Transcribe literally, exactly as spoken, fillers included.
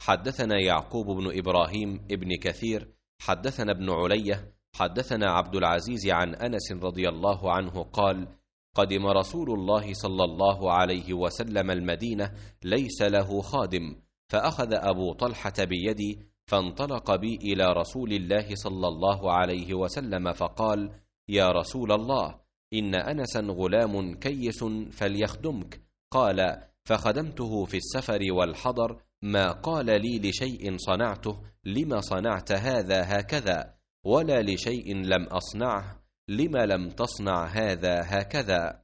حدثنا يعقوب بن إبراهيم ابن كثير حدثنا ابن علية حدثنا عبد العزيز عن أنس رضي الله عنه قال: قدم رسول الله صلى الله عليه وسلم المدينة ليس له خادم، فأخذ أبو طلحة بيدي فانطلق بي إلى رسول الله صلى الله عليه وسلم فقال: يا رسول الله، إن أنسا غلام كيس فليخدمك. قال: فخدمته في السفر والحضر، ما قال لي لشيء صنعته لم صنعت هذا هكذا، ولا لشيء لم أصنعه لم لم تصنع هذا هكذا.